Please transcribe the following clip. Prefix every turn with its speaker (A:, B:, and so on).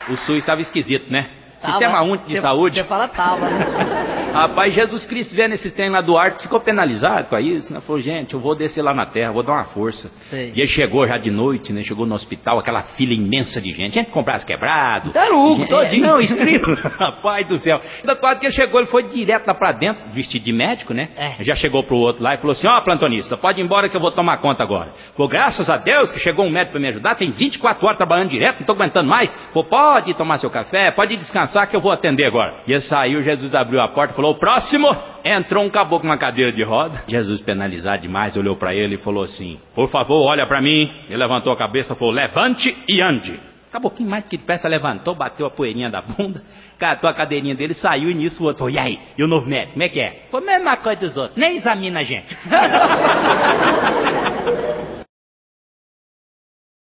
A: O SUS estava esquisito, né? Sistema Único de Saúde.
B: Você fala tava, né?
A: Rapaz, Jesus Cristo vendo esse trem lá do ar, ficou penalizado com isso, né? Falou, gente, eu vou descer lá na terra, vou dar uma força.
B: Sei.
A: E ele chegou já de noite, né? Chegou no hospital, aquela fila imensa de gente com o braço quebrado.
B: Tá louco, todinho.
A: Não, escrito. Rapaz do céu. Da quase que ele chegou, ele foi direto lá pra dentro, vestido de médico, né? Já chegou pro outro lá e falou assim, ó, plantonista, pode ir embora que eu vou tomar conta agora. Falou, graças a Deus que chegou um médico pra me ajudar, tem 24 horas trabalhando direto, não tô aguentando mais. Falou, pode tomar seu café, pode descansar que eu vou atender agora. E ele saiu, Jesus abriu a porta e falou, próximo! Entrou um caboclo com uma cadeira de roda. Jesus, penalizado demais, olhou pra ele e falou assim, por favor, olha pra mim. Ele levantou a cabeça e falou, levante e ande. Caboclinho mais que depressa levantou, bateu a poeirinha da bunda, catou a cadeirinha dele, saiu e nisso o outro falou, e aí? E o novo médico, como é que é? Foi a mesma coisa dos outros, nem examina a gente.